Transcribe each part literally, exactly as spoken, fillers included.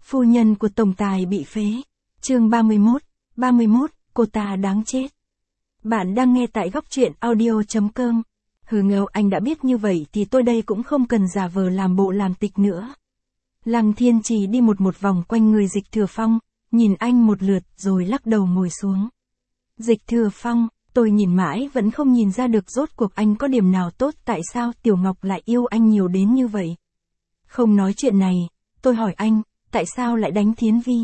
Phu nhân của tổng tài bị phế. Chương ba mươi mốt, ba mươi mốt, cô ta đáng chết. Bạn đang nghe tại góc truyện audio chấm com. Hừ ngầu, anh đã biết như vậy thì tôi đây cũng không cần giả vờ làm bộ làm tịch nữa. Lăng Thiên Trì đi một một vòng quanh người Dịch Thừa Phong, nhìn anh một lượt rồi lắc đầu ngồi xuống. Dịch Thừa Phong, tôi nhìn mãi vẫn không nhìn ra được rốt cuộc anh có điểm nào tốt, tại sao Tiểu Ngọc lại yêu anh nhiều đến như vậy. Không nói chuyện này, tôi hỏi anh, tại sao lại đánh Thiến Vi?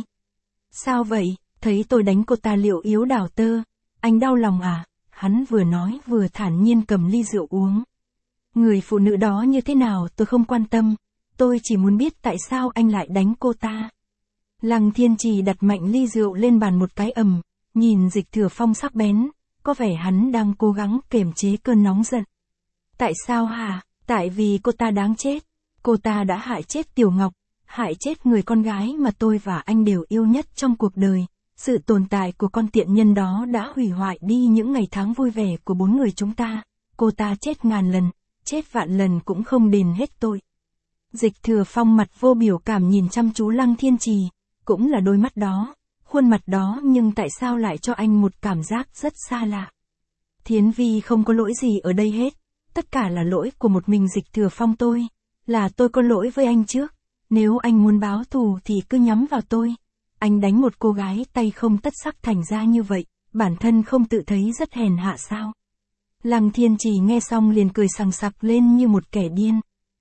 Sao vậy, thấy tôi đánh cô ta liệu yếu đảo tơ, anh đau lòng à? Hắn vừa nói vừa thản nhiên cầm ly rượu uống. Người phụ nữ đó như thế nào tôi không quan tâm, tôi chỉ muốn biết tại sao anh lại đánh cô ta. Lăng Thiên Trì đặt mạnh ly rượu lên bàn một cái ầm, nhìn Dịch Thừa Phong sắc bén, có vẻ hắn đang cố gắng kiềm chế cơn nóng giận. Tại sao hả? Tại vì cô ta đáng chết. Cô ta đã hại chết Tiểu Ngọc, hại chết người con gái mà tôi và anh đều yêu nhất trong cuộc đời. Sự tồn tại của con tiện nhân đó đã hủy hoại đi những ngày tháng vui vẻ của bốn người chúng ta. Cô ta chết ngàn lần, chết vạn lần cũng không đền hết tội. Dịch Thừa Phong mặt vô biểu cảm nhìn chăm chú Lăng Thiên Trì, cũng là đôi mắt đó, khuôn mặt đó, nhưng tại sao lại cho anh một cảm giác rất xa lạ. Thiến Vi không có lỗi gì ở đây hết, tất cả là lỗi của một mình Dịch Thừa Phong tôi, là tôi có lỗi với anh trước, nếu anh muốn báo thù thì cứ nhắm vào tôi. Anh đánh một cô gái tay không tất sắc thành ra như vậy, bản thân không tự thấy rất hèn hạ sao? Lăng Thiên Trì nghe xong liền cười sằng sặc lên như một kẻ điên.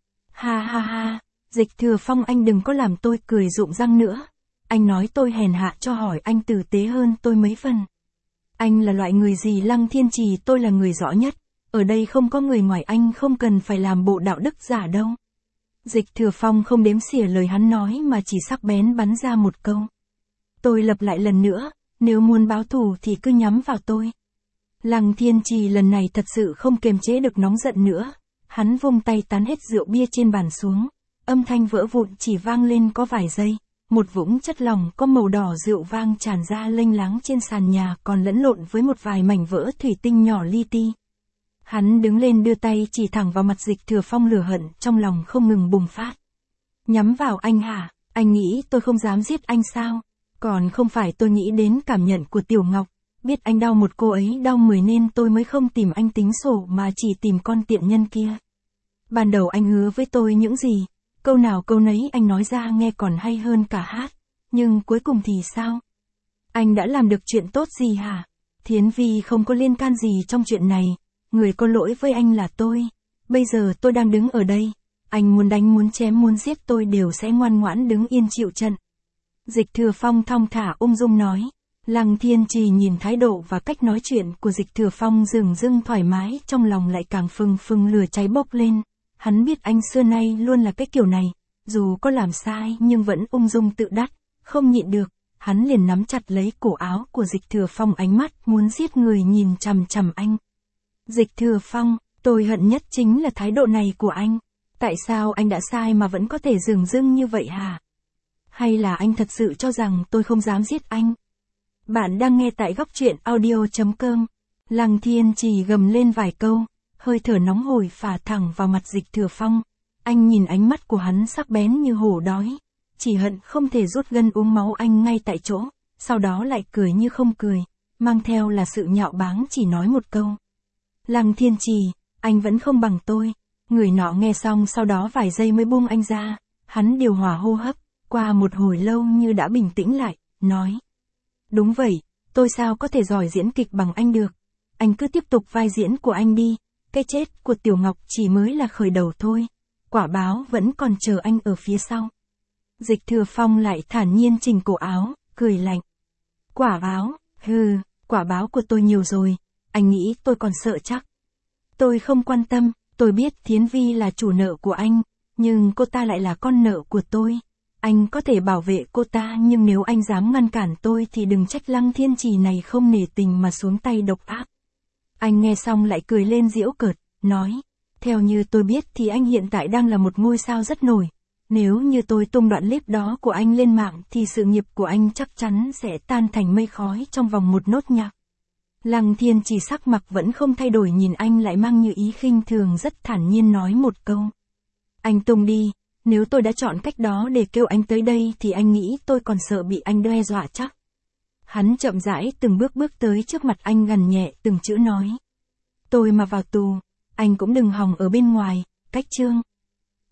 Ha ha ha, Dịch Thừa Phong, anh đừng có làm tôi cười rụng răng nữa. Anh nói tôi hèn hạ cho hỏi anh tử tế hơn tôi mấy phần. Anh là loại người gì? Lăng Thiên Trì, tôi là người rõ nhất, ở đây không có người ngoài anh, không cần phải làm bộ đạo đức giả đâu. Dịch Thừa Phong không đếm xỉa lời hắn nói mà chỉ sắc bén bắn ra một câu. Tôi lặp lại lần nữa, nếu muốn báo thù thì cứ nhắm vào tôi. Lăng Thiên Trì lần này thật sự không kiềm chế được nóng giận nữa, hắn vung tay tán hết rượu bia trên bàn xuống, âm thanh vỡ vụn chỉ vang lên có vài giây, một vũng chất lỏng có màu đỏ rượu vang tràn ra lênh láng trên sàn nhà, còn lẫn lộn với một vài mảnh vỡ thủy tinh nhỏ li ti. Hắn đứng lên đưa tay chỉ thẳng vào mặt Dịch Thừa Phong, lửa hận trong lòng không ngừng bùng phát. Nhắm vào anh hả? Anh nghĩ tôi không dám giết anh sao? Còn không phải tôi nghĩ đến cảm nhận của Tiểu Ngọc, biết anh đau một cô ấy đau mười nên tôi mới không tìm anh tính sổ mà chỉ tìm con tiện nhân kia. Ban đầu anh hứa với tôi những gì, câu nào câu nấy anh nói ra nghe còn hay hơn cả hát, nhưng cuối cùng thì sao? Anh đã làm được chuyện tốt gì hả? Thiến Vi không có liên can gì trong chuyện này, người có lỗi với anh là tôi. Bây giờ tôi đang đứng ở đây, anh muốn đánh muốn chém muốn giết tôi đều sẽ ngoan ngoãn đứng yên chịu trận. Dịch Thừa Phong thong thả ung dung nói. Lăng Thiên Trì nhìn thái độ và cách nói chuyện của Dịch Thừa Phong dửng dưng thoải mái, trong lòng lại càng phừng phừng lửa cháy bốc lên. Hắn biết anh xưa nay luôn là cái kiểu này, dù có làm sai nhưng vẫn ung dung tự đắc, không nhịn được, hắn liền nắm chặt lấy cổ áo của Dịch Thừa Phong, ánh mắt muốn giết người nhìn chằm chằm anh. Dịch Thừa Phong, tôi hận nhất chính là thái độ này của anh. Tại sao anh đã sai mà vẫn có thể dửng dưng như vậy hả? Hay là anh thật sự cho rằng tôi không dám giết anh? Bạn đang nghe tại góc truyện audio chấm com. Lăng Thiên Trì gầm lên vài câu, hơi thở nóng hổi phả thẳng vào mặt Dịch Thừa Phong. Anh nhìn ánh mắt của hắn sắc bén như hổ đói, chỉ hận không thể rút gân uống máu anh ngay tại chỗ, sau đó lại cười như không cười, mang theo là sự nhạo báng, chỉ nói một câu. Lăng Thiên Trì, anh vẫn không bằng tôi. Người nọ nghe xong sau đó vài giây mới buông anh ra, hắn điều hòa hô hấp, qua một hồi lâu như đã bình tĩnh lại, nói. Đúng vậy, tôi sao có thể giỏi diễn kịch bằng anh được. Anh cứ tiếp tục vai diễn của anh đi, cái chết của Tiểu Ngọc chỉ mới là khởi đầu thôi. Quả báo vẫn còn chờ anh ở phía sau. Dịch Thừa Phong lại thản nhiên chỉnh cổ áo, cười lạnh. Quả báo, hừ, quả báo của tôi nhiều rồi, anh nghĩ tôi còn sợ chắc. Tôi không quan tâm, tôi biết Thiến Vi là chủ nợ của anh, nhưng cô ta lại là con nợ của tôi. Anh có thể bảo vệ cô ta, nhưng nếu anh dám ngăn cản tôi thì đừng trách Lăng Thiên Trì này không nể tình mà xuống tay độc ác. Anh nghe xong lại cười lên giễu cợt, nói. Theo như tôi biết thì anh hiện tại đang là một ngôi sao rất nổi. Nếu như tôi tung đoạn clip đó của anh lên mạng thì sự nghiệp của anh chắc chắn sẽ tan thành mây khói trong vòng một nốt nhạc. Lăng Thiên Trì sắc mặt vẫn không thay đổi, nhìn anh lại mang như ý khinh thường, rất thản nhiên nói một câu. Anh tung đi, Nếu tôi đã chọn cách đó để kêu anh tới đây thì anh nghĩ tôi còn sợ bị anh đe dọa chắc. Hắn chậm rãi từng bước bước tới trước mặt anh gằn nhẹ từng chữ nói. Tôi mà vào tù, anh cũng đừng hòng ở bên ngoài, cách Trương.